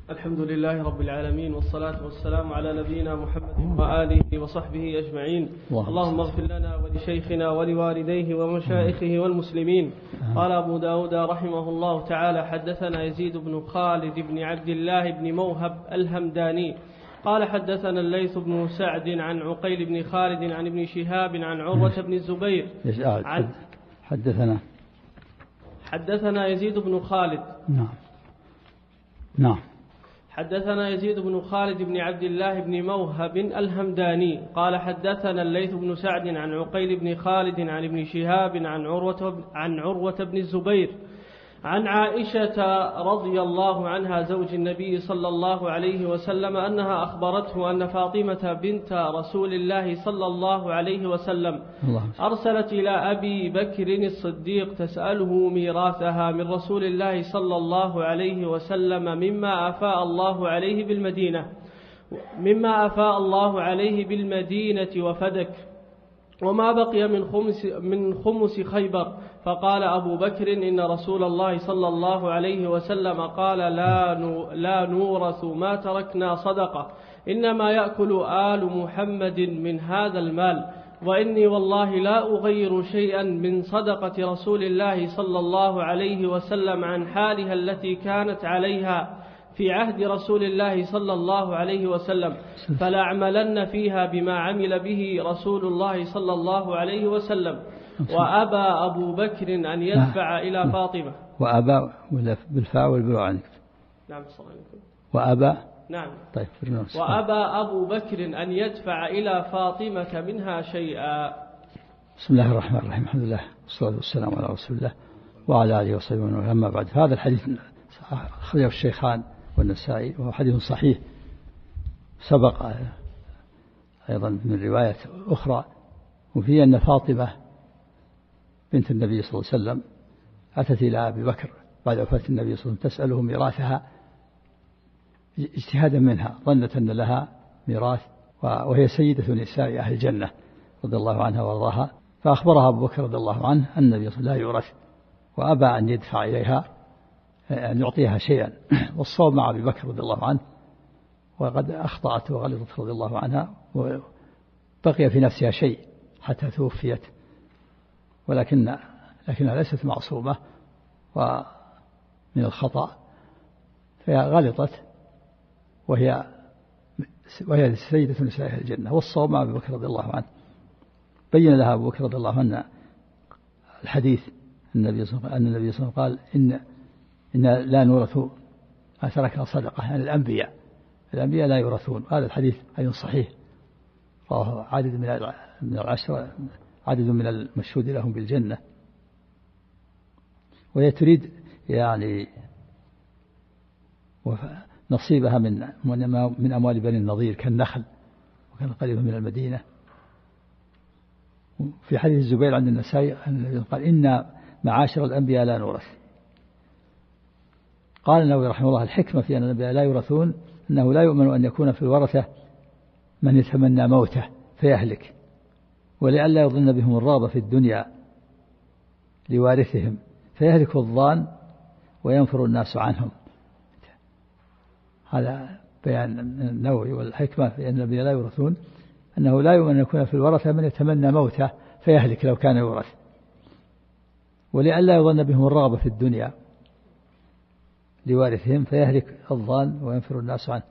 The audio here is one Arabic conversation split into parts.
الحمد لله رب العالمين، والصلاة والسلام على نبينا محمد وآله وصحبه أجمعين. اللهم اغفر لنا ولشيخنا ولوالديه ومشائخه والمسلمين. قال أبو داود رحمه الله تعالى: حدثنا يزيد بن خالد بن عبد الله بن موهب الهمداني قال حدثنا الليث بن سعد عن عقيل بن خالد عن ابن شهاب عن عروة بن الزبير حدثنا يزيد بن خالد. نعم. حدثنا يزيد بن خالد بن عبد الله بن موهب الهمداني قال حدثنا الليث بن سعد عن عقيل بن خالد عن ابن شهاب عن عروة بن الزبير عن عائشة رضي الله عنها زوج النبي صلى الله عليه وسلم أنها أخبرته أن فاطمة بنت رسول الله صلى الله عليه وسلم أرسلت إلى أبي بكر الصديق تسأله ميراثها من رسول الله صلى الله عليه وسلم مما أفاء الله عليه بالمدينة وفدك، وما بقي من خمس خيبر. فقال أبو بكر: إن رسول الله صلى الله عليه وسلم قال: لا نورث ما تركنا صدقة، إنما يأكل آل محمد من هذا المال، وإني والله لا أغير شيئا من صدقة رسول الله صلى الله عليه وسلم عن حالها التي كانت عليها في عهد رسول الله صلى الله عليه وسلم، فلأعملن فيها بما عمل به رسول الله صلى الله عليه وسلم. وأبى أبو بكر أن يدفع إلى فاطمة. وأبى بالفاء والباء عنك. نعم صلى الله عليه وسلم. وأبى. نعم. طيب. وأبى أبو بكر أن يدفع إلى فاطمة منها شيئا. بسم الله الرحمن الرحيم. الحمد لله والصلاة والسلام على رسول الله وعلى آله وصحبه وسلم. أما بعد، هذا الحديث أخرجه الشيخان والنسائي وهو حديث صحيح، سبق أيضا من رواية أخرى، وفيه أن فاطمة بنت النبي صلى الله عليه وسلم أتت إلى أبي بكر بعد وفاة النبي صلى الله عليه وسلم تسأله ميراثها اجتهادا منها، ظنت أن لها ميراث، وهي سيدة نساء أهل الجنة رضي الله عنها وارضاها. فأخبرها أبو بكر رضي الله عنه أن النبي صلى الله عليه وسلم لا يورث، وأبى أن يدفع إليها أن يعطيها شيئا. والصواب مع أبي بكر رضي الله عنه، وقد أخطأت وغلطت رضي الله عنها، وبقي في نفسها شيء حتى توفيت، لكنها ليست معصومة ومن الخطأ، فهي غلطت وهي سيدة نساء أهل الجنة. والصواب مع أبي بكر رضي الله عنه. بين لها أبو بكر رضي الله عنه الحديث أن النبي صلى الله عليه وسلم قال: إن لا نورث ما تركنا صدقة، يعني الأنبياء لا يورثون. هذا الحديث أيضا صحيح، رواه عدد من العشرة، عدد من المشهود لهم بالجنة. وهي تريد يعني نصيبها من أموال بني النضير كالنخل، وكان قريبا من المدينة. في حديث الزبير عند النسائي قال: إن معاشر الأنبياء لا نورث. قال النووي رحمه الله: الحكمة في أن الأنبياء لا يورثون أنه لا يؤمن أن يكون في الورثة من يتمنى موته فيهلك، ولئلا يظن بهم الرغبة في الدنيا لوارثهم فيهلك الظان وينفر الناس عنهم. هذا بيان النووي. والحكمة في أن الأنبياء لا يورثون أنه لا يؤمن أن يكون في الورثة من يتمنى موته فيهلك لو كان يورث، ولئلا يظن بهم الرغبة في الدنيا لوارثهم فيهلك الظان وينفر الناس عنه.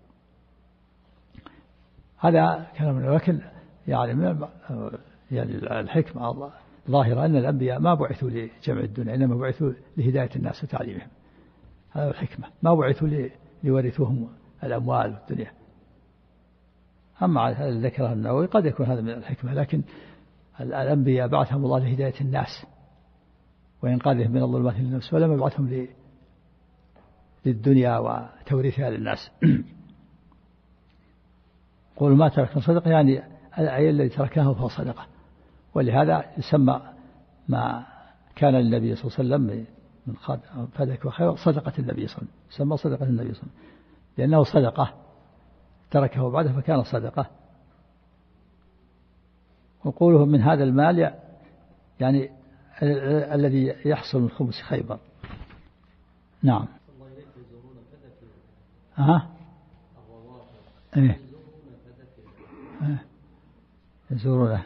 هذا كلام، لكن يعني الحكمة ظاهرة أن الأنبياء ما بعثوا لجمع الدنيا، إنما بعثوا لهداية الناس وتعليمهم. هذا الحكمة، ما بعثوا ليورثوهم الأموال والدنيا. أما هذا ذكره النووي قد يكون هذا من الحكمة، لكن الأنبياء بعثهم الله لهداية الناس وإنقاذهم من الظلمات للنفس، ولم يبعثهم للدنيا وتوريثها للناس. قول ما تركنا صدقة، يعني العيل الذي تركناه فهو صدقة. ولهذا يسمى ما كان للنبي صلى الله عليه وسلم من فدك وخير صدقة النبي صلى الله عليه وسلم، سمى صدقة النبي صلى الله عليه وسلم لأنه صدقة تركه بعده فكان صدقة. وقوله من هذا المال يعني الذي يحصل من خمس خيبر. نعم. ها؟ إيه يزورونه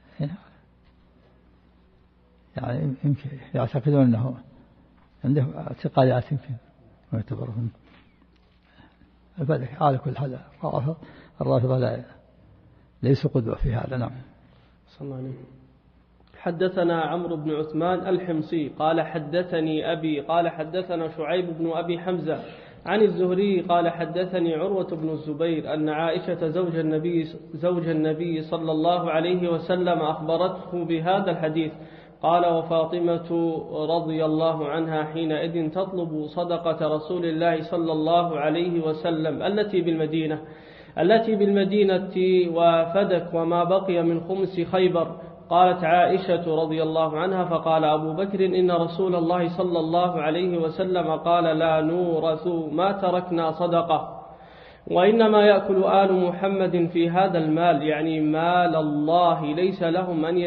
يعني يمكن يعتقدون أنه عنده اعتقادات يمكن ويعتبرهم البدك على كل حال. الرافضة ليس قدوة في هذا. نعم. صلى الله عليه وسلم. حدثنا عمرو بن عثمان الحمصي قال حدثني أبي قال حدثنا شعيب بن أبي حمزة عن الزهري قال حدثني عروة بن الزبير أن عائشة زوج النبي صلى الله عليه وسلم أخبرته بهذا الحديث. قال وفاطمة رضي الله عنها حينئذ تطلب صدقة رسول الله صلى الله عليه وسلم التي بالمدينة وفدك وما بقي من خمس خيبر. قالت عائشة رضي الله عنها فقال أبو بكر إن رسول الله صلى الله عليه وسلم قال لا نورث ما تركنا صدقة وإنما يأكل آل محمد في هذا المال يعني مال الله ليس لهم أن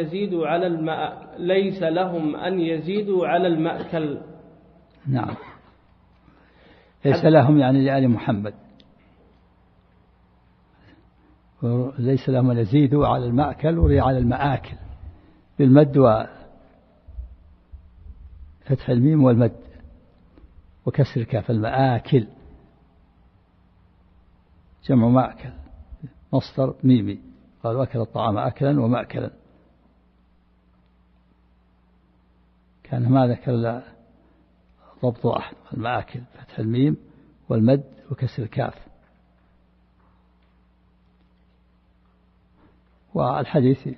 يزيدوا على المأكل. نعم. ليس لهم يعني لآل محمد ليس لهم أن يزيدوا على المأكل ولا على المآكل بالمد وفتح الميم والمد وكسر الكاف. المآكل جمع مأكل مصدر ميمي قال أكل الطعام أكلا ومأكلا كان ما ذكر لا ضبط أحد. المآكل فتح الميم والمد وكسر الكاف. والحديث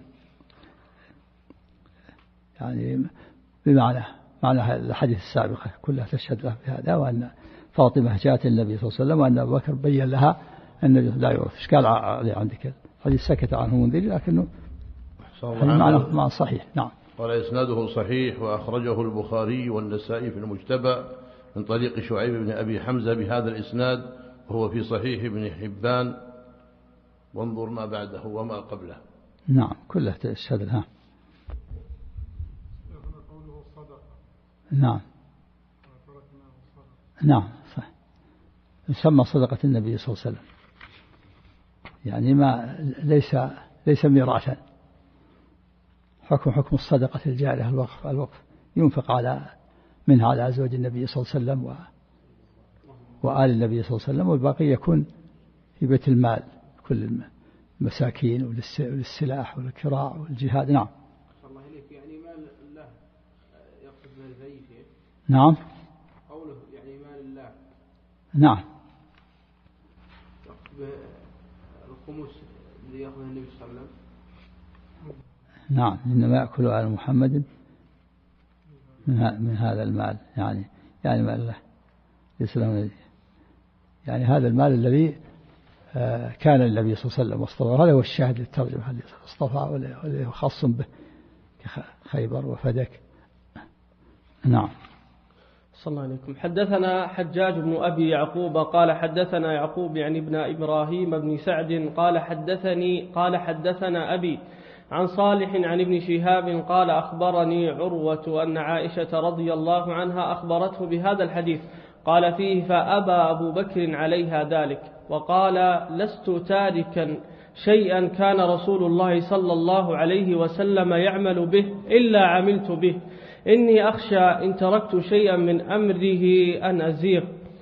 يعني بمعنى الحديث السابقة كلها تشهد له بهذا وأن فاطمة جاءت النبي صلى الله عليه وسلم وأن أبو بكر بين لها أن لا يورث. إيش قال عليه عندك الحديث سكت عنه منذر لكنه معنى صحيح. نعم. قال إسناده صحيح وأخرجه البخاري والنسائي في المجتبى من طريق شعيب بن أبي حمزة بهذا الإسناد وهو في صحيح ابن حبان وانظر ما بعده وما قبله. نعم كلها تشهد لها. نعم. نعم صح. يسمى صدقة النبي صلى الله عليه وسلم يعني ما ليس ميراثا. حكم الصدقة الجارية الوقف ينفق منها على أزواج النبي صلى الله عليه وسلم وآل النبي صلى الله عليه وسلم والباقي يكون في بيت المال كل المساكين وللسلاح والكراع والجهاد. نعم. الله إليك يعني مال الله يقصد من الزيف. نعم. قوله يعني مال الله. نعم. يقصد الخمس اللي يأخذه النبي صلى الله عليه وسلم. نعم إنما يأكل آل محمد من هذا المال يعني مال الله يسلم يعني هذا المال الذي كان النبي صلى الله عليه وسلم واصطفى. هذا هو الشاهد للترجمة الذي اصطفى والذي خاص به كخيبر وفدك. نعم. صلى الله عليكم. حدثنا حجاج بن أبي يعقوب قال حدثنا يعقوب يعني ابن إبراهيم بن سعد قال حدثنا أبي عن صالح عن ابن شهاب قال أخبرني عروة أن عائشة رضي الله عنها أخبرته بهذا الحديث. قال فيه فأبى أبو بكر عليها ذلك وقال لست تاركا شيئا كان رسول الله صلى الله عليه وسلم يعمل به إلا عملت به إني أخشى إن تركت شيئا من أمره أن أزيغ.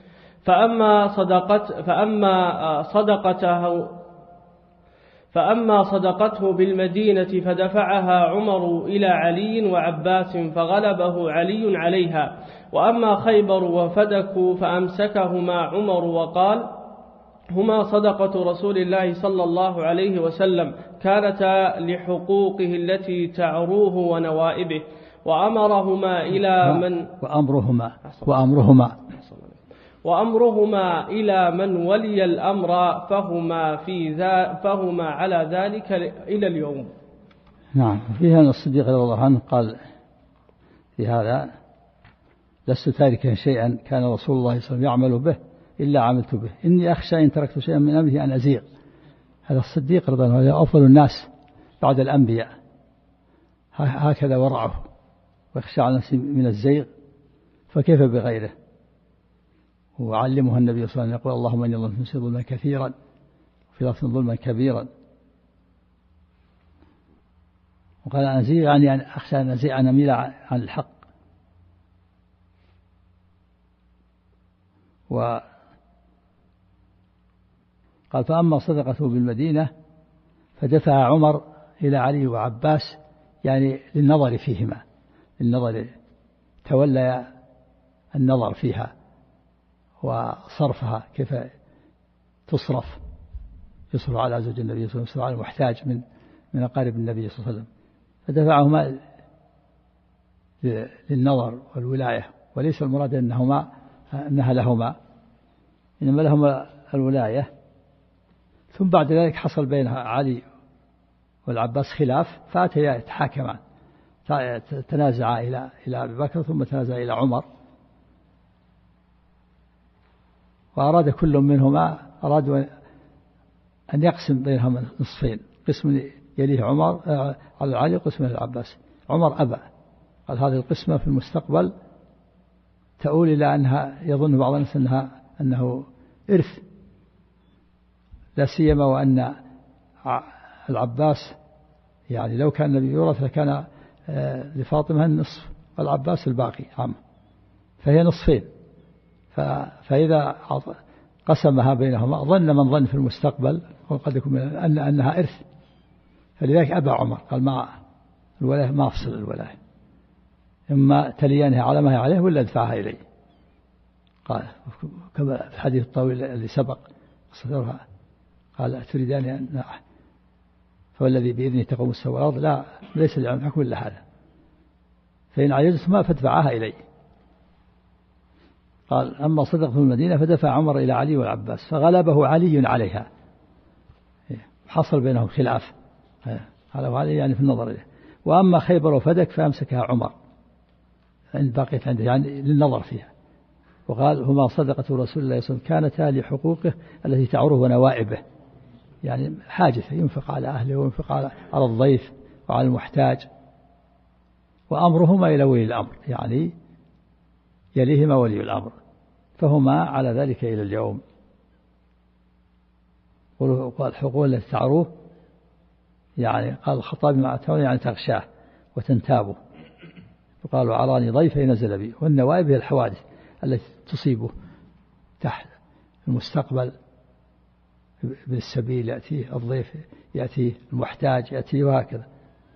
فأما صدقته بالمدينة فدفعها عمر إلى علي وعباس فغلبه علي عليها. وأما خيبر وفدك فأمسكهما عمر وقال هما صدقة رسول الله صلى الله عليه وسلم كانتا لحقوقه التي تعروه ونوائبه وأمرهما إلى من ولي الأمر فهما على ذلك إلى اليوم. نعم. فيها أن الصديق رضي الله عنه قال في هذا لست تاركا شيئا كان رسول الله صلى الله عليه وسلم يعمل به إلا عملت به إني أخشى إن تركت شيئا من أمره أن أزيغ. هذا الصديق رضي الله عنه أفضل الناس بعد الأنبياء هكذا ورعه ويخشى على نفسه من الزيغ فكيف بغيره. وعلمها النبي صلى الله عليه وسلم يقول اللهم إني ظلمت نفسي ظلما كثيرا وفي لفظ ظلما كبيرا. وقال أزيغ يعني أخشى أن أزيغ أن أميل عن الحق. وقال فأما صدقته بالمدينة فدفع عمر إلى علي وعباس يعني للنظر فيهما، للنظر تولى النظر فيها وصرفها كيف تصرف، يصرف على زوج النبي صلى الله عليه وسلم على المحتاج من أقارب النبي صلى الله عليه وسلم، فدفعهما للنظر والولاية، وليس المراد أنها لهما، إنما لهما الولاية. ثم بعد ذلك حصل بين علي والعباس خلاف فأتيا يتحاكمان، تنازعا إلى أبي بكر ثم تنازعا إلى عمر، وأراد كل منهما أرادوا أن يقسم بينهما نصفين، قسم يليه عمر على علي وقسم للعباس. عمر أبى، قال هذه القسمة في المستقبل تؤول إلى أنها يظن بعض الناس أنه إرث، لا سيما وأن العباس يعني لو كان النبي يورث لكان لفاطمة النصف والعباس الباقي عام، فهي نصفين. فإذا قسمها بينهما ظن من ظن في المستقبل وقد يكون أنها إرث، فلذلك أبى عمر، قال ما الولاية ما أفصل الولاية، إما تليانها على ما هي عليه ولا ادفعها إلي. قال كما في الحديث الطويل الذي سبق قال تريدان أن فوالذي بإذنه تقوم السماء والأرض لا ليس لعمكم إلا هذا، فإن عجزتما فادفعاها إلي. قال أما صدق في المدينة فدفع عمر إلى علي والعباس فغلبه علي عليها، حصل بينهم خلاف، غلبه علي يعني في النظر إليه. وأما خيبر وفدك فأمسكها عمر عند بقيت عنده يعني للنظر فيها، وقال هما صدقة رسول الله صلى الله عليه وسلم كانتا لحقوقه التي تعره ونوائبه، يعني حاجته ينفق على أهله وينفق على الضيف وعلى المحتاج، وأمرهما إلى ولي الأمر يعني يليهما ولي الأمر، فهما على ذلك إلى اليوم. قال حقوق التي تعروه يعني قال الخطابي مع التولي يعني تغشاه وتنتابه، وقالوا عراني ضيفي نزل بي، والنوائب هي الحوادث التي تصيبه تحت المستقبل، بالسبيل يأتيه الضيف، يأتيه المحتاج، يأتيه وهكذا.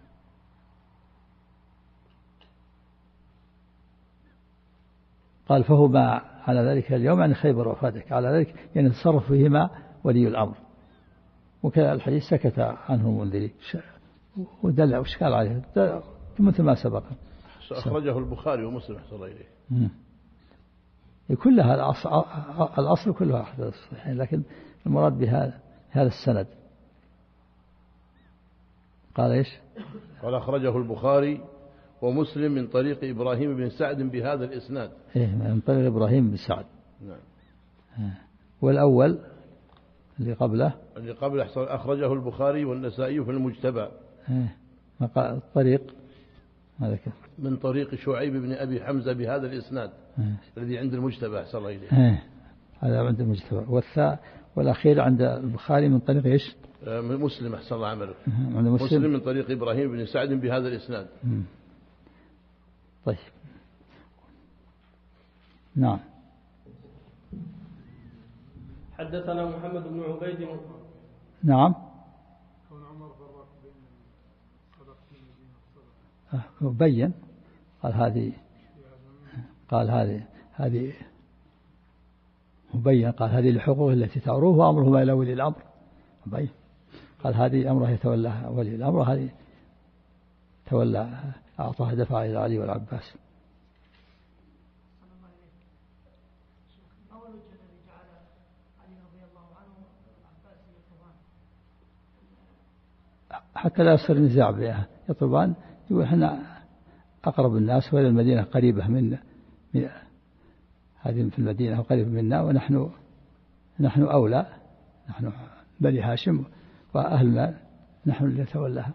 قال فهما على ذلك اليوم يعني خيبر وفدك على ذلك يعني تصرف فيهما ولي الأمر. وكذا الحديث سكت عنه المنذري ودلع واشكال عليه مثل ما سبق. أخرجه البخاري ومسلم أحسن إليه. كلها الأصل كلها أحد الصحيحين، لكن المراد بهذا السند. قال إيش؟ قال أخرجه البخاري ومسلم من طريق إبراهيم بن سعد بهذا الإسناد. من طريق إبراهيم بن سعد. نعم. والأول اللي قبله أخرجه البخاري والنسائي في المجتبى. الطريق هذا من طريق شعيب بن أبي حمزة بهذا الإسناد الذي عند المجتبى أحسن الله إليه. هذا عند المجتبى. والأخير عند البخاري من طريق إيش؟ مسلم أحسن الله عمله. مسلم من طريق إبراهيم بن سعد بهذا الإسناد. طيب. نعم. حدثنا محمد بن عبيد. نعم. بين قال هذه مبين، قال هذه لحقوق التي تعروه وأمرهما إلى ولي الأمر. مبين قال هذه أمرها يتولاها ولي الأمر، وهذه تولى أعطاها دفع إلى علي والعباس. حتى لا يصير نزاع بها يطلبان، يقول احنا أقرب الناس وإلى المدينة قريبة منا، هذه في المدينة قريبة منا، ونحن أولى، نحن بني هاشم وأهلنا نحن اللي نتولاها.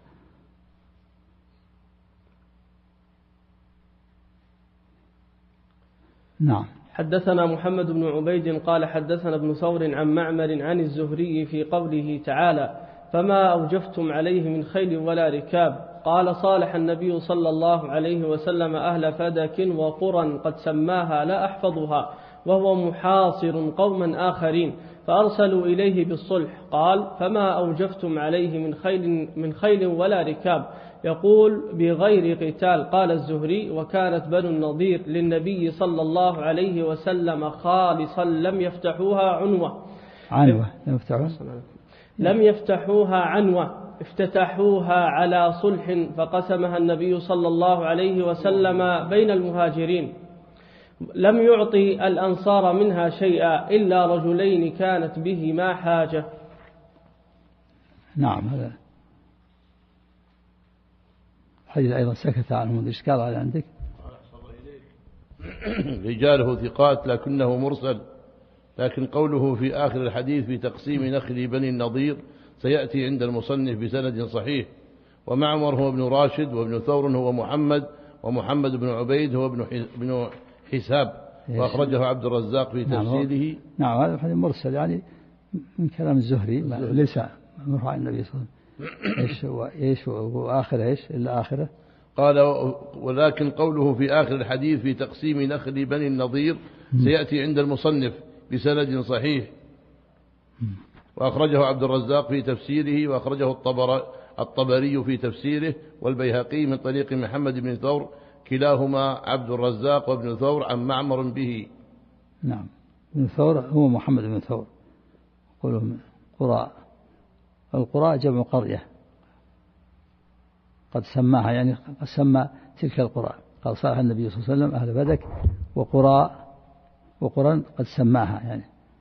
نعم. حدثنا محمد بن عبيد قال حدثنا ابن ثور عن معمر عن الزهري في قوله تعالى فما أوجفتم عليه من خيل ولا ركاب قال صالح النبي صلى الله عليه وسلم أهل فدك وقرى قد سماها لا أحفظها وهو محاصر قوما آخرين فأرسلوا إليه بالصلح قال فما أوجفتم عليه من خيل ولا ركاب يقول بغير قتال قال الزهري وكانت بنو النضير للنبي صلى الله عليه وسلم خالصا لم يفتحوها لم يفتحوها عنوة افتتحوها على صلح فقسمها النبي صلى الله عليه وسلم بين المهاجرين لم يعطي الأنصار منها شيئا إلا رجلين كانت بهما حاجة. نعم هذا حديث أيضا سكت عنه الإشكال على عندك. رجاله ثقات لكنه مرسل، لكن قوله في آخر الحديث في تقسيم نخل بني النضير سيأتي عند المصنف بسند صحيح. ومعمر هو ابن راشد، وابن ثور هو محمد، ومحمد بن عبيد هو ابن حساب، وأخرجه عبد الرزاق في تفسيره. نعم هذا الحديث مرسل يعني من كلام الزهري ليس مرفوع عن النبي صلى الله عليه وسلم. ايش واخره ايش الا اخره؟ قال ولكن قوله في آخر الحديث في تقسيم نخل بني النضير سيأتي عند المصنف بسند صحيح، وأخرجه عبد الرزاق في تفسيره، وأخرجه الطبري في تفسيره، والبيهقي من طريق محمد بن ثور، كلاهما عبد الرزاق وابن ثور عن معمر به. نعم ابن ثور هو محمد بن ثور. قولهم قراء، القراء جمع قرية قد سماها يعني قد سمى تلك القرى. قال صالح النبي صلى الله عليه وسلم أهل بدك وقرى قد سماها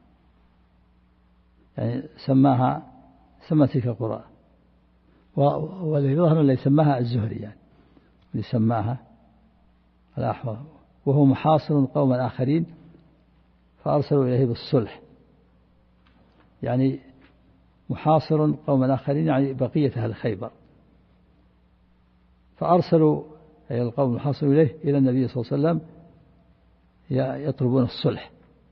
يعني سمى تلك القرى، والذي يظهر اللي سماها الزهري يعني اللي سماها الأحمر، وهو محاصر قوما آخرين فأرسلوا إليه بالصلح، يعني محاصر قوما آخرين يعني بقية أهل خيبر، فأرسلوا أي القوم المحاصر إليه إلى النبي صلى الله عليه وسلم يطلبون الصلح.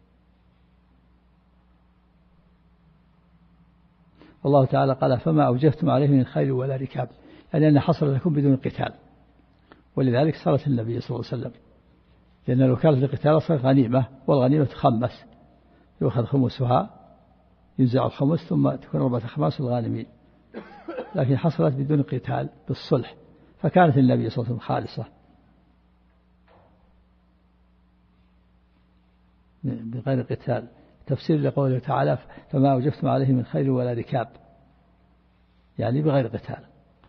والله تعالى قال فما أوجفتم عليه من خيل ولا ركاب، يعني أن حصل لكم بدون قتال، ولذلك صارت النبي صلى الله عليه وسلم، لأن لو كانت القتال صار غنيمة، والغنيمة تخمس، يؤخذ خمسها ينزع الخمس ثم تكون 4 أخماس الغانمين، لكن حصلت بدون قتال بالصلح، فكانت النبي صلى الله عليه وسلم خالصة بغير قتال. تفسير لقوله تعالى فما أوجفتم عليه من خيل ولا ركاب، يعني بغير قتال.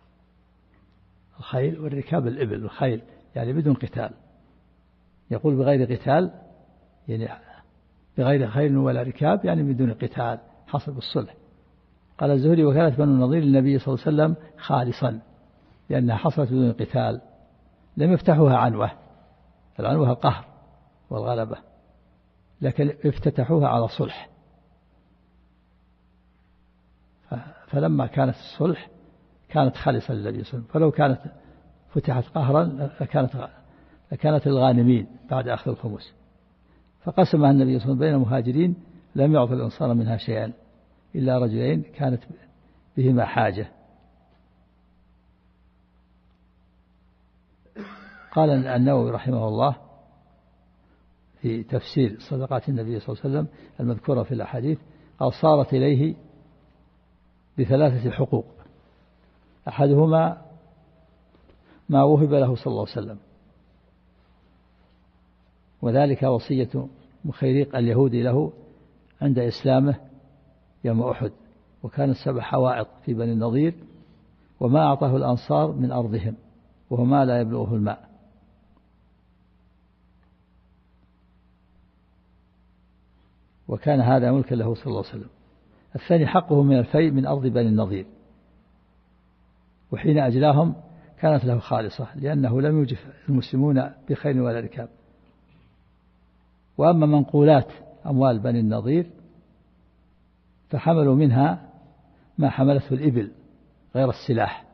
الخيل والركاب الإبل، والخيل يعني بدون قتال. يقول بغير قتال يعني بغير خيل ولا ركاب يعني بدون قتال، حصل بالصلح. قال الزهري وكانت بنو النضير للنبي صلى الله عليه وسلم خالصا، لأنها حصلت بدون قتال، لم يفتحوها عنوة، العنوة القهر والغلبة، لكن افتتحوها على صلح. فلما كانت الصلح كانت خالصة للنبي صلى الله عليه وسلم، فلو كانت فتحت قهرا لكانت الغانمين بعد أخذ الخمس. فقسمها النبي صلى الله عليه وسلم بين المهاجرين، لم يعطي الأنصار منها شيئا إلا رجلين كانت بهما حاجة. قال النووي رحمه الله في تفسير صدقات النبي صلى الله عليه وسلم المذكورة في الأحاديث، قال صارت إليه ب3 حقوق، أحدهما ما وهب له صلى الله عليه وسلم، وذلك وصية مخيريق اليهودي له عند إسلامه يوم أحد، وكانت 7 حوائط في بني النضير، وما أعطاه الأنصار من أرضهم وهو ما لا يبلغه الماء. وكان هذا ملكا له صلى الله عليه وسلم. الثاني حقه من الفيء من أرض بني النضير، وحين أجلاهم كانت له خالصة، لأنه لم يوجف المسلمون بخيل ولا ركاب. وأما منقولات أموال بني النضير فحملوا منها ما حملته الإبل غير السلاح،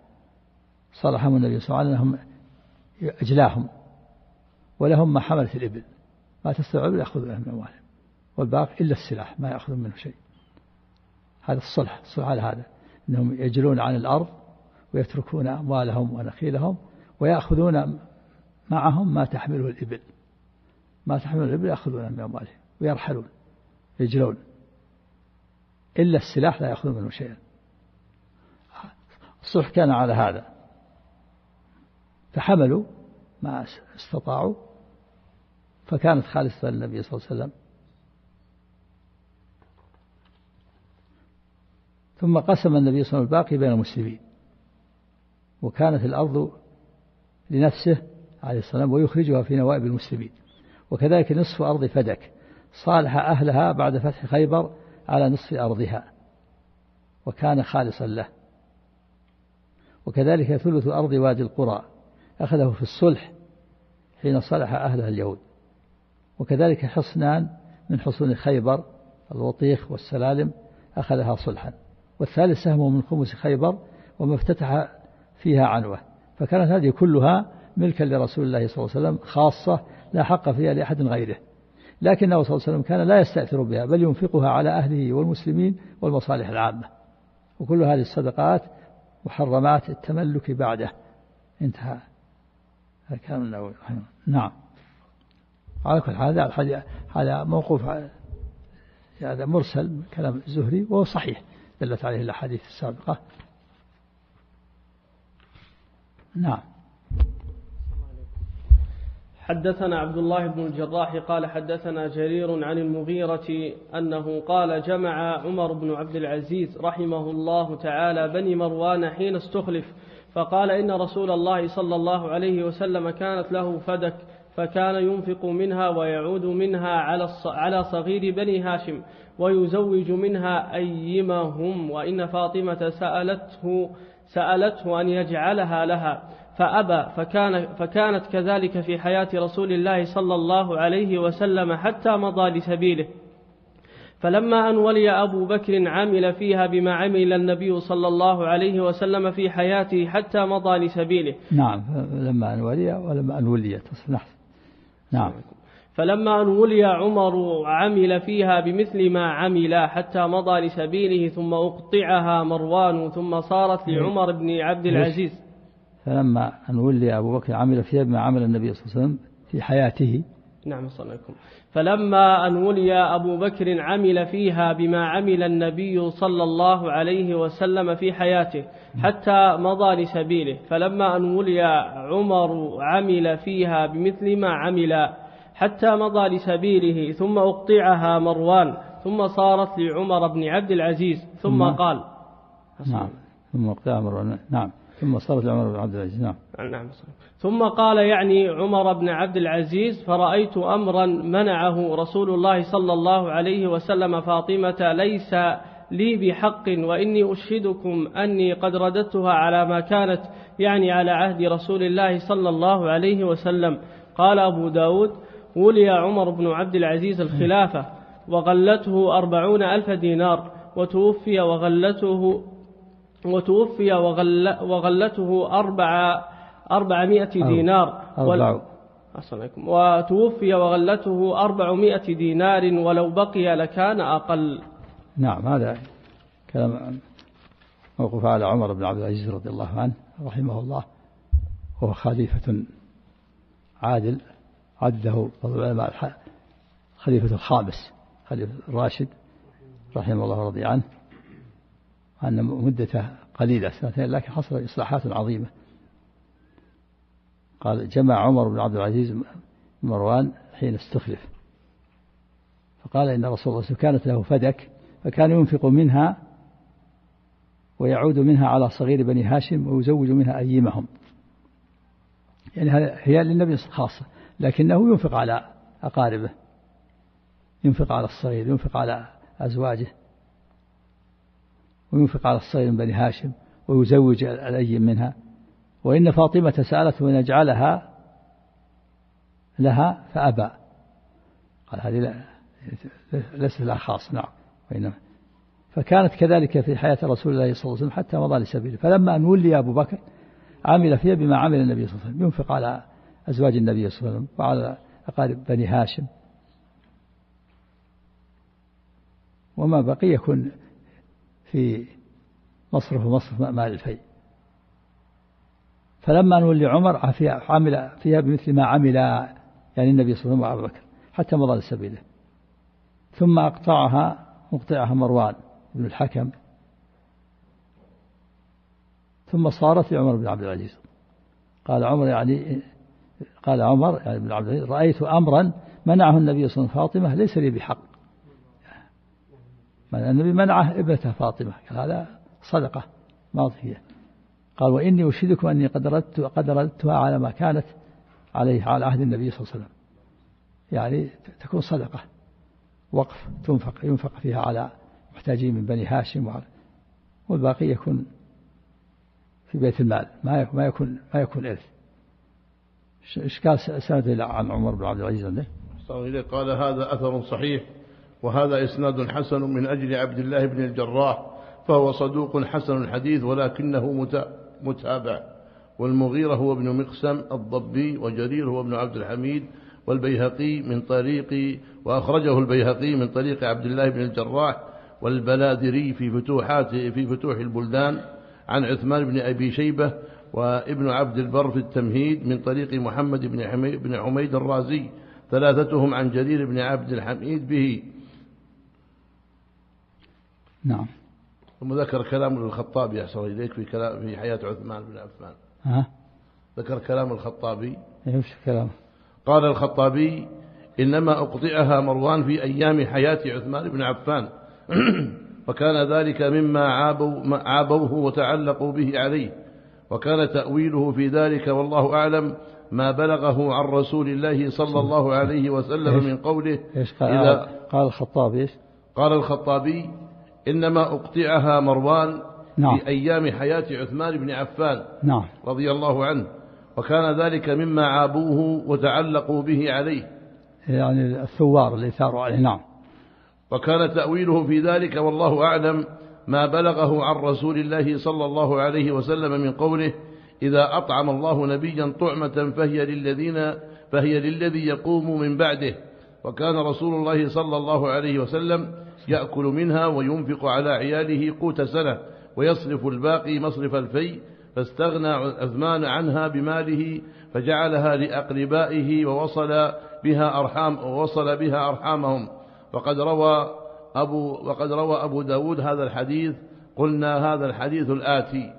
صالحهم النبي صلى الله عليه وسلم أجلاهم، ولهم ما حملت الإبل، ما تستوعب الإبل يأخذونه من أموالهم، والباقي إلا السلاح ما يأخذون منه شيء. هذا الصلح على هذا، أنهم يجلون عن الأرض ويتركون أموالهم ونخيلهم ويأخذون معهم ما تحمله الإبل، ما تحمله الإبل يأخذونه من أموالهم ويرحلون يجلون، إلا السلاح لا يأخذون منه شيئا. الصلح كان على هذا، فحملوا ما استطاعوا، فكانت خالصة للنبي صلى الله عليه وسلم. ثم قسم النبي صلى الله عليه وسلم الباقي بين المسلمين، وكانت الأرض لنفسه عليه السلام ويخرجها في نوائب المسلمين. وكذلك نصف أرض فدك صالح أهلها بعد فتح خيبر على نصف أرضها وكان خالصا له. وكذلك ثلث أرض وادي القرى أخذه في الصلح حين صلح أهلها اليهود. وكذلك حصنان من حصون خيبر الوطيخ والسلالم أخذها صلحا. والثالث سهمه من خمس خيبر وما افتتح فيها عنوة. فكانت هذه كلها ملكا لرسول الله صلى الله عليه وسلم خاصة لا حق فيها لأحد غيره، لكنه صلى الله عليه وسلم كان لا يستأثر بها بل ينفقها على أهله والمسلمين والمصالح العامة. وكل هذه الصدقات محرمات التملك بعده. انتهى الكلام النووي. نعم. على كل حال هذا موقوف، هذا مرسل من كلام الزهري وهو صحيح دلت عليه الأحاديث السابقة. نعم. حدثنا عبد الله بن الجراح قال حدثنا جرير عن المغيرة أنه قال جمع عمر بن عبد العزيز رحمه الله تعالى بني مروان حين استخلف، فقال إن رسول الله صلى الله عليه وسلم كانت له فدك، فكان ينفق منها ويعود منها على صغير بني هاشم ويزوج منها أيمهم، وإن فاطمة سألته أن يجعلها لها فأبى، فكانت كذلك في حياة رسول الله صلى الله عليه وسلم حتى مضى لسبيله. فلما أن ولي أبو بكر عمل فيها بما عمل النبي صلى الله عليه وسلم في حياته حتى مضى لسبيله. نعم. لما أن ولي ولما أن وليت. نعم. فلما أن ولي عمر عمل فيها بمثل ما عمل حتى مضى لسبيله، ثم أقطعها مروان، ثم صارت لعمر بن عبد العزيز. فلما أن ولي أبو بكر عمل فيها بما عمل النبي صلى الله عليه وسلم في حياته. نعم صلى الله عليه وسلم. فلما أن ولي أبو بكر عمل فيها بما عمل النبي صلى الله عليه وسلم في حياته حتى مضى لسبيله. فلما أن ولي عمر عمل فيها بمثل ما عمل حتى مضى لسبيله، ثم أقطعها مروان، ثم صارت لعمر بن عبد العزيز. ثم قال نعم. ثم أقطعها مروان. نعم. ثم صارت لعمر بن عبد العزيز. نعم. ثم قال يعني عمر بن عبد العزيز: فرأيت أمرا منعه رسول الله صلى الله عليه وسلم فاطمة ليس لي بحق، وإني أشهدكم أني قد رددتها على ما كانت، يعني على عهد رسول الله صلى الله عليه وسلم. قال أبو داود: ولي عمر بن عبد العزيز الخلافة وغلته 40,000 دينار، وتوفي وغلته 400 دينار، وتوفي وغلته 400 دينار، ولو بقي لكان أقل. نعم. هذا كلام موقوف على عمر بن عبد العزيز رضي الله عنه رحمه الله، وهو خليفة عادل عده العلماء خليفة الخامس، خليفة الراشد رحمه الله رضي عنه، أن مدته قليلة 2 لكن حصل إصلاحات عظيمة. قال جمع عمر بن عبد العزيز مروان حين استخلف، فقال إن رسول الله كانت له فدك، فكان ينفق منها ويعود منها على صغير بني هاشم ويزوج منها أيمهم، يعني هي للنبي خاصة، لكنه ينفق على أقاربه، ينفق على الصغير، ينفق على أزواجه، وينفق على الصغير من بني هاشم ويزوج الأيم منها. وإن فاطمة سألته أن يجعلها لها فأبى، قال هذه ليست لها خاص. نعم. وإنما فكانت كذلك في حياة رسول الله صلى الله عليه وسلم حتى مضى لسبيله. فلما أن ولي أبو بكر عمل فيها بما عمل النبي صلى الله عليه وسلم، ينفق على أزواج النبي صلى الله عليه وسلم وعلى أقارب بني هاشم وما بقي يكون في مصرف مال الفيء. فلما نولي عمر عمل فيها بمثل ما عمل يعني النبي صلى الله عليه وسلم وأبو بكر حتى مضى لسبيله. ثم مقطعها مروان بن الحكم، ثم صارت لعمر بن عبد العزيز. قال عمر بن عبد العزيز: رأيت أمرا منعه النبي صلى الله عليه وسلم فاطمة ليس لي بحق. النبي منعه ابنته فاطمة، هذا صدقة ماضية. قال: وإني أشهدكم أني قد رددتها على ما كانت عليه على عهد النبي صلى الله عليه وسلم. يعني تكون صدقة وقف ينفق فيها على محتاجين من بني هاشم، والباقي يكون في بيت المال، ما يكون إرث. إيش قال سند عن عمر بن عبد العزيز عنده؟ قال: هذا أثر صحيح، وهذا إسناد حسن من أجل عبد الله بن الجراح، فهو صدوق حسن الحديث ولكنه متابع. والمغيرة هو ابن مقسم الضبي، وجرير هو ابن عبد الحميد، والبيهقي من طريق، وأخرجه البيهقي من طريق عبد الله بن الجراح، والبلادري في فتوح البلدان عن عثمان بن أبي شيبة، وابن عبد البر في التمهيد من طريق محمد بن حميد الرازي، ثلاثتهم عن جرير بن عبد الحميد به. نعم. ثم ذكر كلام الخطابي أحسن إليك في حياة عثمان بن عفان. ذكر كلام الخطابي. ايش كلام؟ قال الخطابي: إنما أقطعها مروان في أيام حياة عثمان بن عفان وكان ذلك مما عابوه وتعلقوا به عليه، وكان تأويله في ذلك والله أعلم ما بلغه عن رسول الله صلى الله عليه وسلم من قوله. قال الخطابي: قال الخطابي: إنما أقطعها مروان في أيام حياة عثمان بن عفان رضي الله عنه، وكان ذلك مما عابوه وتعلقوا به عليه، يعني الثوار اللي ثاروا عليه. نعم. وكان تأويله في ذلك والله أعلم ما بلغه عن رسول الله صلى الله عليه وسلم من قوله: إذا أطعم الله نبيا طعمة فهي للذي يقوم من بعده، وكان رسول الله صلى الله عليه وسلم يأكل منها وينفق على عياله قوت سنة ويصرف الباقي مصرف الفيء، فاستغنى عثمان عنها بماله فجعلها لأقربائه ووصل بها أرحامهم. وقد روى أبو داود هذا الحديث. قلنا هذا الحديث الآتي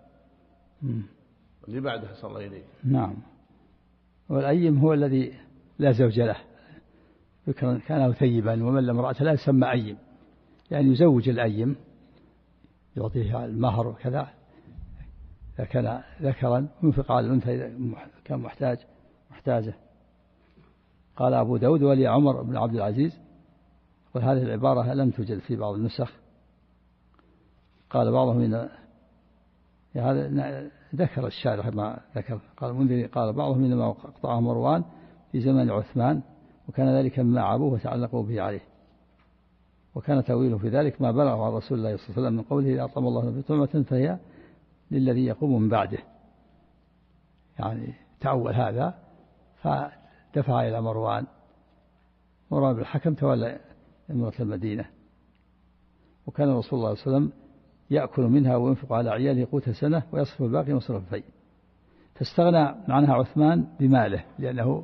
اللي بعده صلى الله عليه. نعم. والأيم هو الذي لا زوج له، كان ثيبا، ومن لم امرأة لا يسمى أيم، يعني يزوج الأيم يعطيه المهر وكذا إذا كان ذكرا، وينفق على الأنثى إذا كان محتاجة. قال أبو داود: ولي عمر بن عبد العزيز. وهذه العبارة لم توجد في بعض النسخ. قال بعضهم إن هذا ذكر الشارح ما ذكر. قال المنذري: قال بعضهم إنما قطعه مروان في زمن عثمان، وكان ذلك مما عابوه وتعلقوا به عليه، وكان تأويله في ذلك ما بلغ عن رسول الله صلى الله عليه وسلم من قوله: إذا أطعم الله نبي طعمة فهي للذي يقوم من بعده. يعني تأول هذا فدفع إلى مروان بن الحكم تولى امرة المدينة، وكان رسول الله صلى الله عليه وسلم يأكل منها وينفق على عياله قوت سنة ويصرف الباقي مصرف الفيء، فاستغنى عنها عثمان بماله لأنه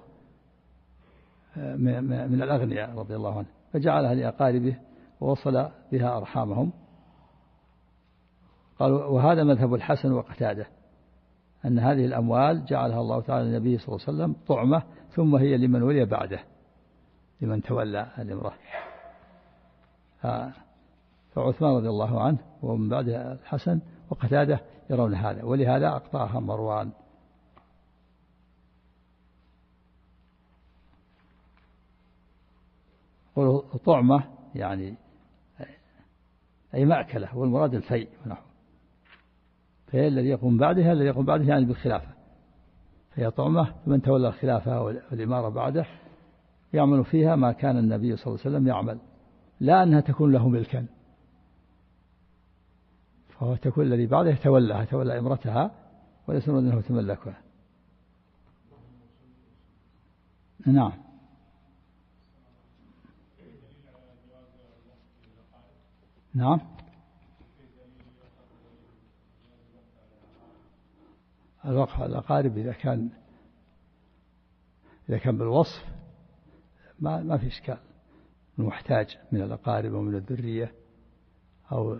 من الأغنياء رضي الله عنه، فجعلها لأقاربه ووصل بها أرحامهم. قالوا: وهذا مذهب الحسن وقتاده، أن هذه الأموال جعلها الله تعالى للنبي صلى الله عليه وسلم طعمة، ثم هي لمن ولي بعده، لمن تولى الإمرة. فعثمان رضي الله عنه ومن بعده الحسن وقتاده يرون هذا، ولهذا أقطعها مروان. طعمة يعني أي مأكلة، والمراد الفيء نحو، فهي الذي يقوم بعدها يعني بالخلافة، فهي طعمة من تولى الخلافة والإمارة بعده يعمل فيها ما كان النبي صلى الله عليه وسلم يعمل، لا أنها تكون له ملكا، فهو تكون الذي بعده تولى إمرتها وليس أنه تملكها. نعم. نعم. الوقف على الأقارب إذا كان بالوصف ما في إشكال، محتاج من الأقارب ومن الذرية أو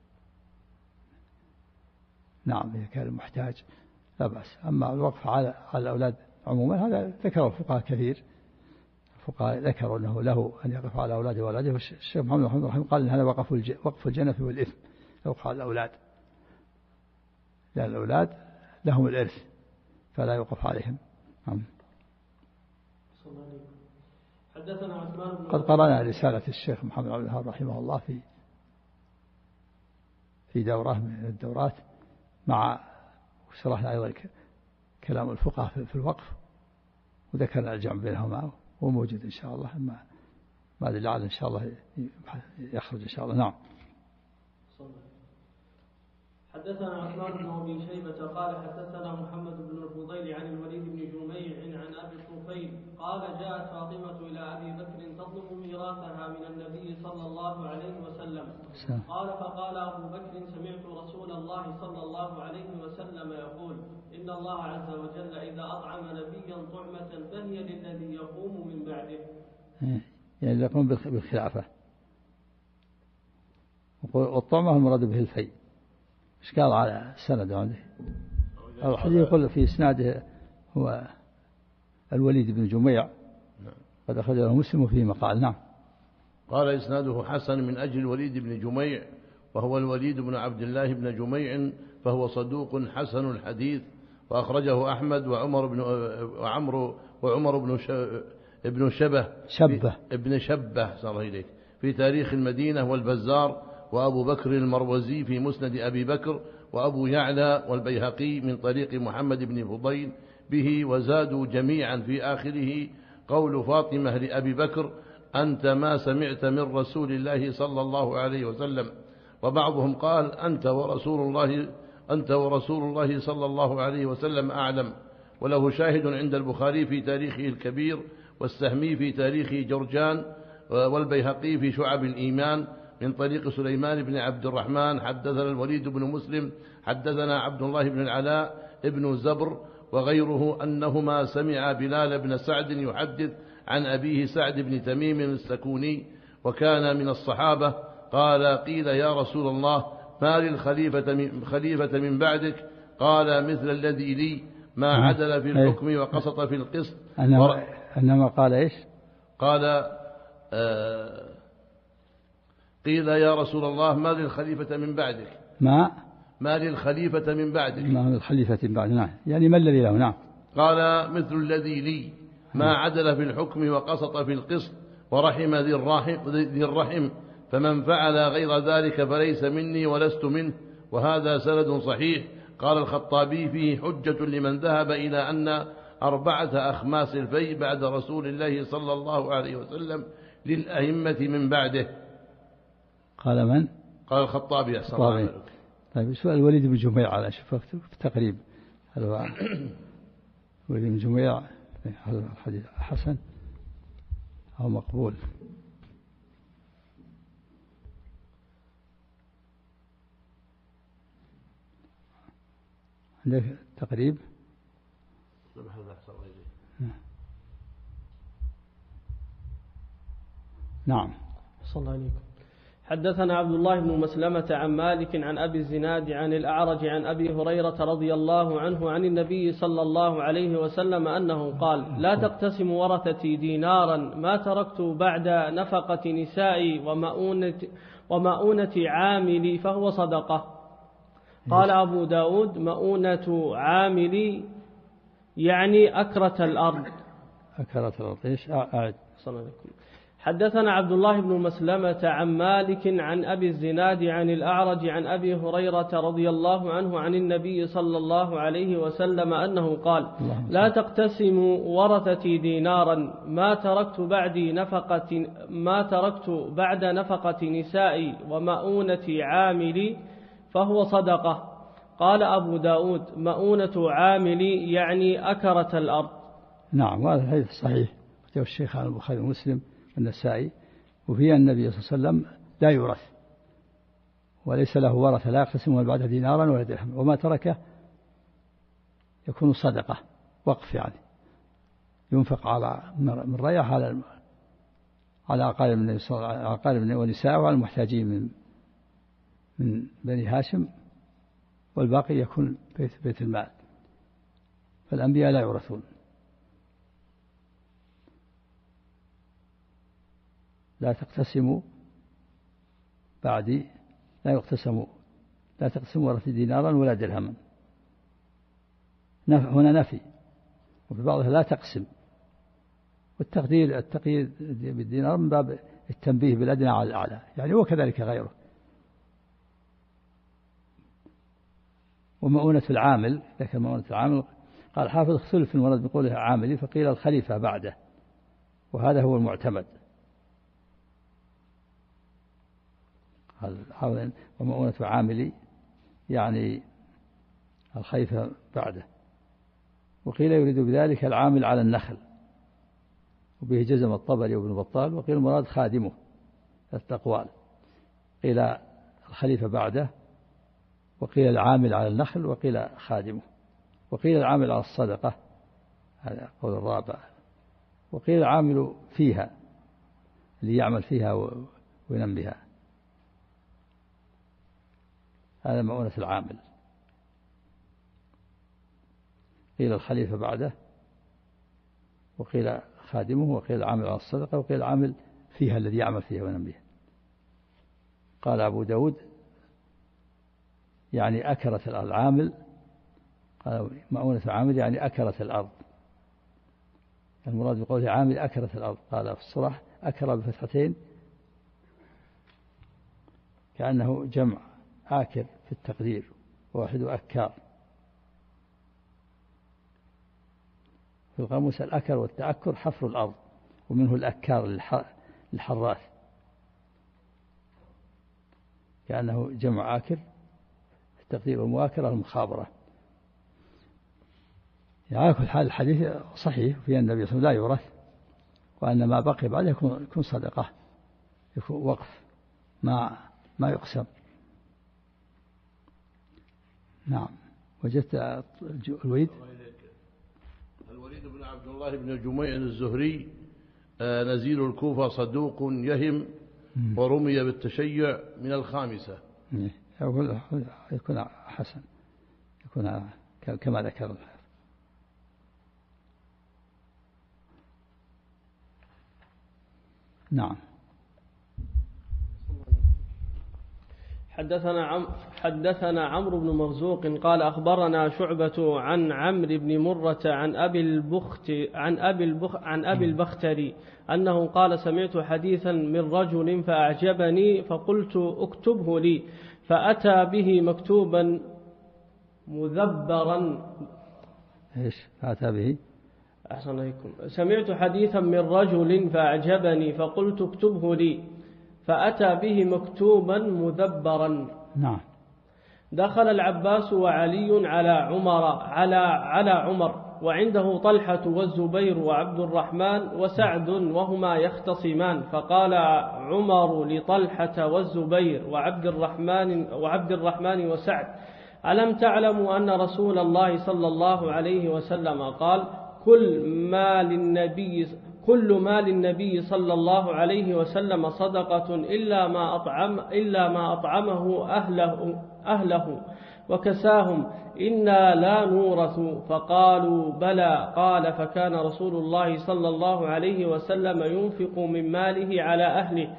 نعم إذا كان محتاج لا بأس. أما الوقف على الأولاد عموما هذا ذكره الفقهاء كثير، الفقهاء ذكروا أنه له أن يقف على أولاده وأولاده. الشيخ محمد رحمه الله قال إن هذا وقف الجنة والإثم، يوقف على الأولاد لأن الأولاد لهم الإرث فلا يوقف عليهم. حدثنا عثمان بن قد قرأنا رسالة الشيخ محمد عبد الوهاب رحمه الله في دورة من الدورات، مع شرحنا أيضا كلام الفقهاء في الوقف، وذكرنا الجمع بينهما وموجود إن شاء الله، ما أدري لعل إن شاء الله يخرج إن شاء الله. نعم. حدثنا عثمان بن أبي شيبة قال حدثنا محمد بن الفضيل عن الوليد بن جميع عن أبي الطفيل قال جاءت فاطمة إلى أبي بكر تطلب ميراثها من النبي صلى الله عليه وسلم. قال فقال أبو بكر سمعت رسول الله صلى الله عليه وسلم يقول إن الله عز وجل إذا أطعم نبيا طعمة فهي للذي يقوم من بعده، يعني يقوم بالخلافة. والطعمة المراد به الفي. إيش قال على السند عنده؟ الحديث يقول في إسناده هو الوليد بن جميع، قد أخرجه مسلم فيه مقال. نعم. قال إسناده حسن من أجل الوليد بن جميع، وهو الوليد بن عبد الله بن جميع، فهو صدوق حسن الحديث، وأخرجه أحمد وعمر بن شبه صار إليك في تاريخ المدينة، والبزار، وأبو بكر المروزي في مسند أبي بكر، وأبو يعلى والبيهقي من طريق محمد بن فضيل به، وزادوا جميعا في آخره قول فاطمة لأبي بكر أنت ما سمعت من رسول الله صلى الله عليه وسلم، وبعضهم قال أنت ورسول الله صلى الله عليه وسلم أعلم. وله شاهد عند البخاري في تاريخه الكبير، والسهمي في تاريخ جرجان، والبيهقي في شعب الإيمان من طريق سليمان بن عبد الرحمن حدثنا الوليد بن مسلم حدثنا عبد الله بن العلاء ابن زبر وغيره أنهما سمع بلال بن سعد يحدث عن أبيه سعد بن تميم السكوني وكان من الصحابة قال قيل يا رسول الله ما للخليفة من بعدك؟ قال مثل الذي لي ما عدل في الحكم وقسط في القسط. أنما قال إيش؟ قال قيل يا رسول الله ما للخليفة من بعدك؟ ما للخليفة من بعدك؟ ما للخليفة من بعد. نعم، يعني ما الذي له؟ نعم. قال مثل الذي لي ما عدل في الحكم وقسط في القسط ورحم ذي الرحم، فمن فعل غير ذلك فليس مني ولست منه. وهذا سند صحيح. قال الخطابي فيه حجة لمن ذهب إلى أن 4 أخماس الفيء بعد رسول الله صلى الله عليه وسلم للأئمة من بعده. قال من؟ قال الخطابي أحسن الله عليك. طيب سؤال الوليد بن جميع على شفت في تقريب الوليد بن جميع الحديث حسن أو مقبول؟ عندك تقريب؟ نعم. صلى الله عليكم. حدثنا عبد الله بن مسلمة عن مالك عن أبي الزناد عن الأعرج عن أبي هريرة رضي الله عنه عن النبي صلى الله عليه وسلم أنه قال لا تقتسم ورثتي دينارا ما تركت بعد نفقة نسائي ومؤونة عاملي فهو صدقة. قال أبو داود مؤونة عاملي يعني أكرة الأرض. أكرة الأرض إيش؟ أعد. صلى الله عليه وسلم. حدثنا عبد الله بن مسلمة عن مالك عن أبي الزناد عن الأعرج عن أبي هريرة رضي الله عنه عن النبي صلى الله عليه وسلم أنه قال لا تقتسموا ورثتي دينارا ما تركت بعد نفقة نسائي ومؤونة عاملي فهو صدقة. قال أبو داود مؤونة عاملي يعني أكرة الأرض. نعم، وهذا الحديث صحيح. كتب الشيخ عن البخاري ومسلم النسائي، وفيه النبي صلى الله عليه وسلم لا يورث وليس له ورثة لا يقتسمون بعد دينارا ولا درهم، وما تركه يكون صدقة وقف، يعني ينفق على من ريح على أقارب ونساء وعلى المحتاجين من بني هاشم، والباقي يكون بيت المال. فالأنبياء لا يورثون. لا تقتسموا بعدي، لا تقسموا ورث دينارا ولا درهما. هنا نفي، وفي بعضها لا تقسم، والتقدير بالدينار من باب التنبيه بالأدنى على الأعلى، يعني وكذلك غيره. ومؤونة العامل، ذكر مؤونة العامل، قال حافظ اختلف ورد بقوله عاملي، فقيل الخليفة بعده، وهذا هو المعتمد. ومؤونة عاملي يعني الخليفة بعده. وقيل يريد بذلك العامل على النخل، وبه جزم الطبري وابن بطال. وقيل المراد خادمه، الأقوال، قيل الخليفة بعده، وقيل العامل على النخل، وقيل خادمه، وقيل العامل على الصدقة، هذا قول الرابع، وقيل العامل فيها، اللي يعمل فيها وينم بها، هذا مؤونة العامل. قيل الخليفة بعده، وقيل خادمه، وقيل العامل على الصدقة، وقيل العامل فيها الذي يعمل فيها وينم بها. قال أبو داود يعني أكرت العامل، قال مؤونة العامل يعني أكرت الأرض، المراد بقوله عامل أكرت الأرض. قال في الصراح أكر بفتحتين، كأنه جمع آكر في التقدير، واحد أكار. في القاموس الأكر والتأكر حفر الأرض، ومنه الأكار للحراث، كأنه جمع آكر في التقدير، والمؤاكرة المخابرة. على كل حال الحديث صحيح في أن النبي صلى الله عليه وسلم لا يورث، وأن ما بقي بعده يكون صدقة، يكون وقف ما يقسم. نعم. وجدت الوليد بن عبد الله بن جميع الزهري نزيل الكوفة، صدوق يهم، ورمي بالتشيع من الخامسة. يكون حسن، يكون كما ذكر. نعم. حدثنا عمرو بن مرزوق قال أخبرنا شعبة عن عمرو بن مرة عن أبي البختري أنه قال سمعت حديثا من رجل فأعجبني فقلت اكتبه لي، فأتى به مكتوبا مذبرا. إيش فأتى به؟ أحسن عليكم. سمعت حديثا من رجل فأعجبني فقلت اكتبه لي، فأتى به مكتوبا مذبرا. نعم. دخل العباس وعلي على عمر وعنده طلحة والزبير وعبد الرحمن وسعد وهما يختصمان، فقال عمر لطلحة والزبير وعبد الرحمن وسعد: ألم تعلموا أن رسول الله صلى الله عليه وسلم قال: كل ما للنبي صلى الله عليه وسلم صدقة إلا ما أطعمه أهله وكساهم، إنا لا نورث. فقالوا: بلى. قال: فكان رسول الله صلى الله عليه وسلم ينفق من ماله على أهله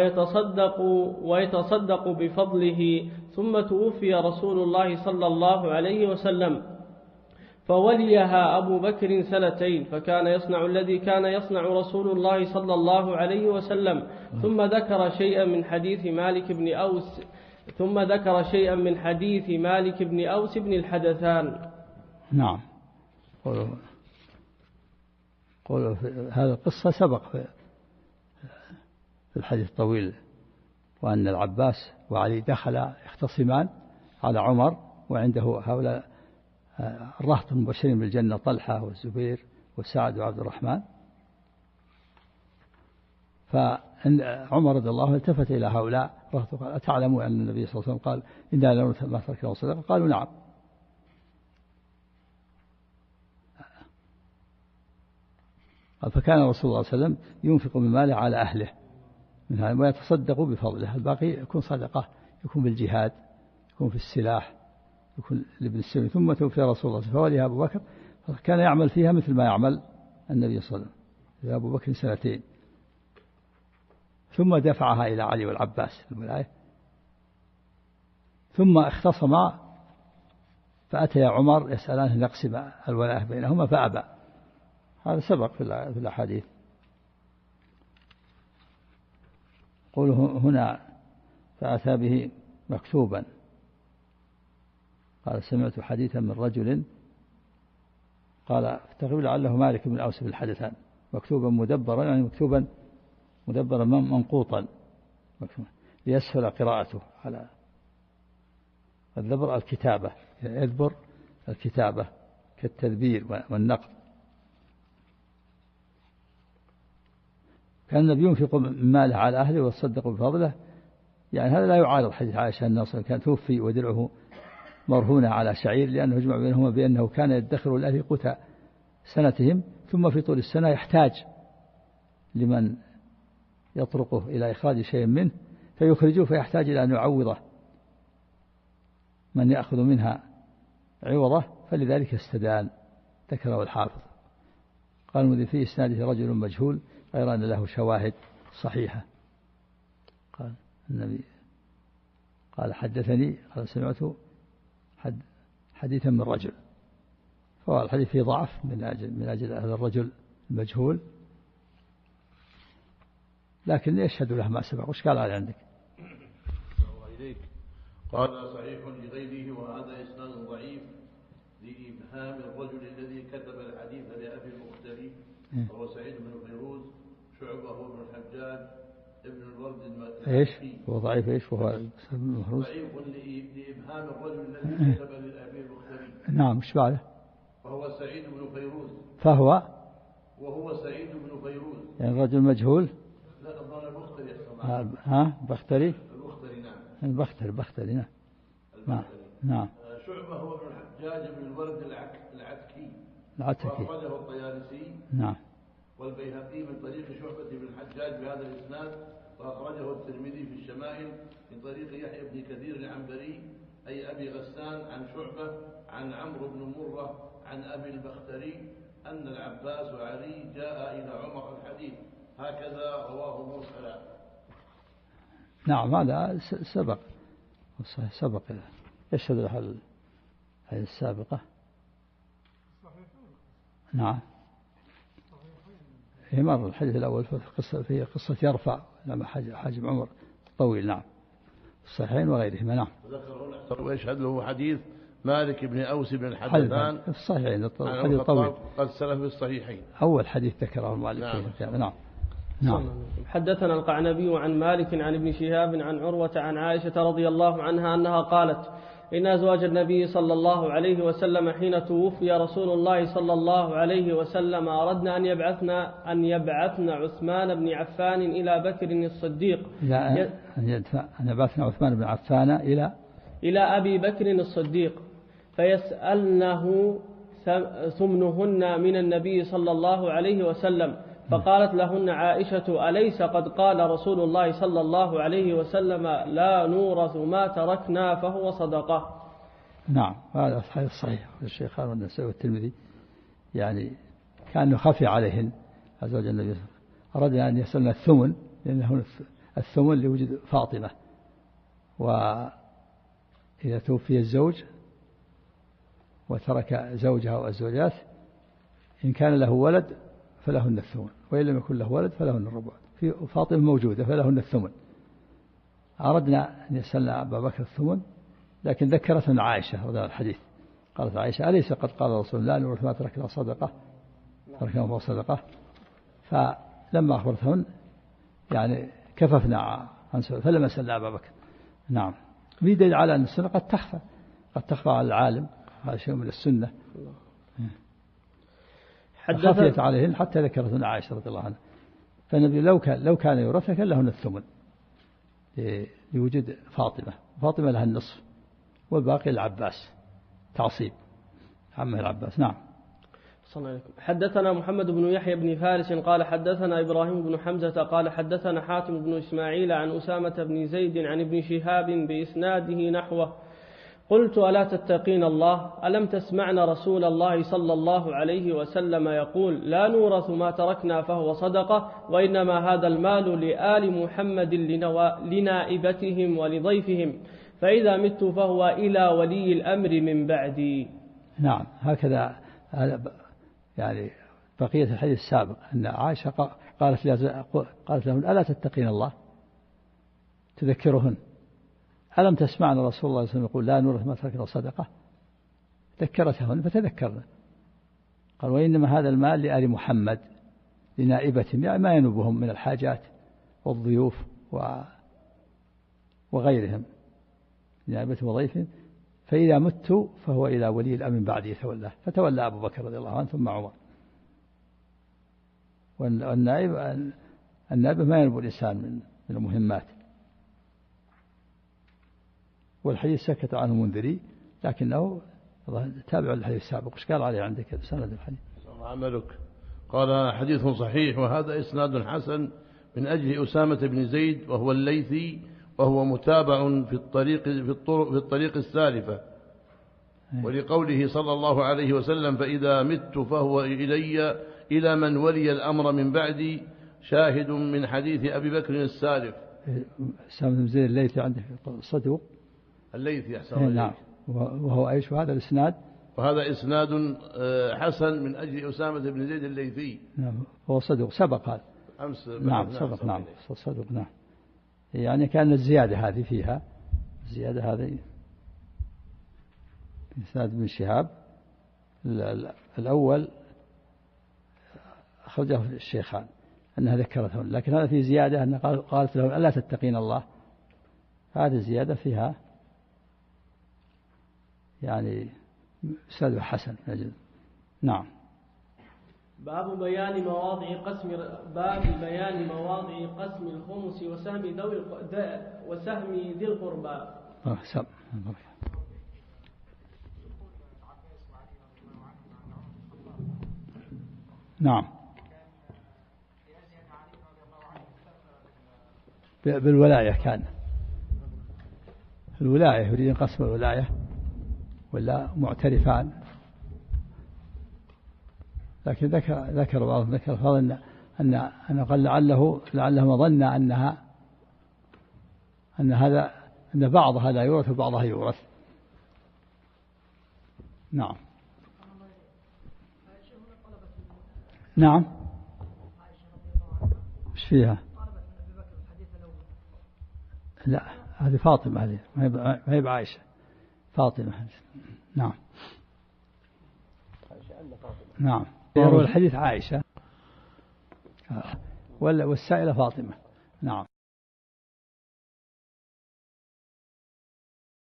ويتصدق بفضله، ثم توفي رسول الله صلى الله عليه وسلم، فوليها أبو بكر سنتين، فكان يصنع الذي كان يصنع رسول الله صلى الله عليه وسلم. ثم ذكر شيئا من حديث مالك بن أوس بن الحدثان. نعم. قولوا هذه القصة سبق في الحديث الطويل، وأن العباس وعلي دخل يختصمان على عمر، وعنده هؤلاء الرهط المبشرين بالجنة، طلحة والزبير وسعد وعبد الرحمن. فعمر رضي الله عنه التفت إلى هؤلاء رهط قال أتعلموا أن النبي صلى الله عليه وسلم قال إنا لنورث ما تركنا صدقة؟ قالوا نعم. قال فكان رسول الله صلى الله عليه وسلم ينفق من ماله على أهله منها ويتصدق بفضله، الباقي يكون صدقة، يكون بالجهاد، يكون في السلاح، يكون لابن السبيل. ثم توفي رسول الله فوليها أبو بكر، فكان يعمل فيها مثل ما يعمل النبي صلى الله عليه وسلم، أبو بكر 2 ثم دفعها إلى علي والعباس الولاية، ثم اختصما فأتى عمر يسألانه أن يقسم الولاية بينهما فأبى. هذا سبق في الأحاديث. قوله هنا فأتى به مكتوبا، قال سمعت حديثا من رجل، قال تقريبا لعله مالك بن أوس بالحدثان، مكتوبا مدبرا يعني مدبرا منقوطا ليسهل قراءته. على الدبر الكتابة، يدبر الكتابة كالتدبير والنقد. كان النبي ينفق من ماله على أهله ويتصدق بفضله، يعني هذا لا يعارض حديث عائشة أن كان توفي ودرعه مرهونة على شعير، لأنه يجمع بينهما بأنه كان يدخر لأهله قوت سنتهم، ثم في طول السنة يحتاج لمن يطرقه إلى إخراج شيء منه فيخرجه، فيحتاج إلى أن يعوضه من يأخذ منها عوضه، فلذلك استدان. ذكره الحافظ. قال المذي في إسناده رجل مجهول غير أن له شواهد صحيحة. قال النبي قال حدثني، قال سمعت حديثا من رجل، فهو الحديث فيه ضعف من أجل هذا الرجل المجهول، لكن يشهد له ما سبق. وش قال على عندك؟ قال صحيح لغيره وهذا إسناد ضعيف لإبهام الرجل الذي كتب الحديث لأبي المختلي وهو سعيد بن فيروز شعبة هو بن الحجاج ابن الورد المكي. ايش هو ضعيف؟ ايش وهو ضعيف لإبهام الرجل الذي كتب لأبي المختلي. نعم. مش بعده؟ وهو سعيد بن فيروز. وهو سعيد بن فيروز يعني الرجل مجهول. لا أظن البختري. بختري. البختري نعم. البختري نعم. شعبة هو ابن الحجاج بن الورد العتكي. وأخرجه الطيالسي نعم. والبيهقي من طريق شعبة بن الحجاج بهذا الإسناد، وأخرجه الترمذي في الشمائل من طريق يحيى بن كثير العنبري أي أبي غسان عن شعبة عن عمرو بن مرة عن أبي البختري أن العباس وعلي جاء إلى عمر الحديث، هكذا رواه مرسلا. نعم. هذا سبق يشهد له هذه السابقة. نعم. هي مر الحديث الأول في قصة يرفع لما حاجب عمر طويل. نعم. الصحيحين وغيرهما. نعم. ويشهد له حديث مالك بن أوس بن الحدثان في الصحيحين، الحديث طويل قد سلف في الصحيحين. أول حديث ذكره مالك. نعم. حدثنا القعنبي عن مالك عن ابن شهاب عن عروة عن عائشة رضي الله عنها أنها قالت إن أزواج النبي صلى الله عليه وسلم حين توفي رسول الله صلى الله عليه وسلم أردنا أن يبعثن عثمان بن عفان إلى بكر الصديق. أن يبعثن عثمان بن عفان إلى أبي بكر الصديق فيسألنه ثمنهن من النبي صلى الله عليه وسلم، فقالت لهن عائشة أليس قد قال رسول الله صلى الله عليه وسلم لا نورث ما تركنا فهو صدقة. نعم. هذا صحيح. الشيخ والنسائي والترمذي يعني كأنه خفي عليهن أزواج النبي، أردنا أن يسألنا الثمن، لأنه الثمن لوجود فاطمة، وإذا توفي الزوج وترك زوجها وأزواجات إن كان له ولد فلهن الثمن، وإن لم يكن له ولد فلهن الربع. في فاطمة موجودة فلهن الثمن. أردنا أن يسألنا أبا بكر الثمن، لكن ذكرتنا عائشة رضي الله الحديث. قالت عائشة أليس قد قال رسول الله نورث ما تركنا صدقة، تركنا صدقة. فلما أخبرتهن يعني كففنا عن سؤال، فلما سألنا أبا بكر. نعم. في دليل على أن السنة قد تخفى على العالم، هذا شيء من السنة. خفيت عليهن حتى ذكرتنا عائشة رضي الله عنها. فالنبي لو كان يورث كان لهن الثمن، لوجود فاطمة لها النصف والباقي العباس تعصيب عمه العباس. نعم. حدثنا محمد بن يحيى بن فارس قال حدثنا إبراهيم بن حمزة قال حدثنا حاتم بن إسماعيل عن أسامة بن زيد عن ابن شهاب بإسناده نحوه. قلت ألا تتقين الله؟ ألم تسمعن رسول الله صلى الله عليه وسلم يقول لا نورث ما تركنا فهو صدقة، وإنما هذا المال لآل محمد لنائبتهم ولضيفهم، فإذا مت فهو إلى ولي الأمر من بعدي. نعم، هكذا يعني بقية الحديث السابق أن عائشة قالت لهم ألا تتقين الله تذكرهن؟ ألم تسمعن رسول الله صلى الله عليه وسلم يقول لا نورث ما تركنا صدقة؟ ذكرتهن فتذكرن. قال وإنما هذا المال لآل محمد لنائبتهم، يعني ما ينوبهم من الحاجات والضيوف وغيرهم، لنائبتهم وضيفهم، فإذا مت فهو إلى ولي الأمر بعدي يتولاه، فتولى أبو بكر رضي الله عنه ثم عمر. والنائب ما ينوب الإنسان من المهمات. والحديث سكت عنه منذري، لكنه تابع الحديث السابق. وش قال عليه عندك سند الحديث؟ عملك. قال حديث صحيح وهذا إسناد حسن من أجل أسامة بن زيد وهو الليثي، وهو متابع في الطريق السالفة، ولقوله صلى الله عليه وسلم فإذا مت فهو إلى من ولي الأمر من بعدي، شاهد من حديث أبي بكر السالف. أسامة بن زيد الليثي عندك صدوق؟ الليثي أحسن. نعم. وهو أيش هذا الإسناد؟ وهذا إسناد حسن من أجل أسامة بن زيد الليثي. نعم، هو صدوق سبق هذا أمس. نعم سبق. نعم صدوق. نعم، يعني كان الزيادة هذه فيها الزيادة هذه إسناد ابن شهاب الأول أخرجه الشيخان أنها ذكرتهم، لكن هذا في زيادة أن قالت لهم ألا تتقين الله. هذه الزيادة فيها يعني إسناد حسن. نعم. باب بيان مواضع قسم الخمس وسهم ذي القربى. نعم، بالولاية كان الولاية يريد قسم الولاية ولا معترفان، لكن ذكر بعض أن قال لعله ظن أن بعضها لا يورث وبعضها يورث. نعم. نعم. ايش فيها؟ لا، هذه فاطمة، هذه ما هي بعائشة، فاطمة. نعم. نعم، يروي الحديث عائشة والسائلة فاطمة. نعم.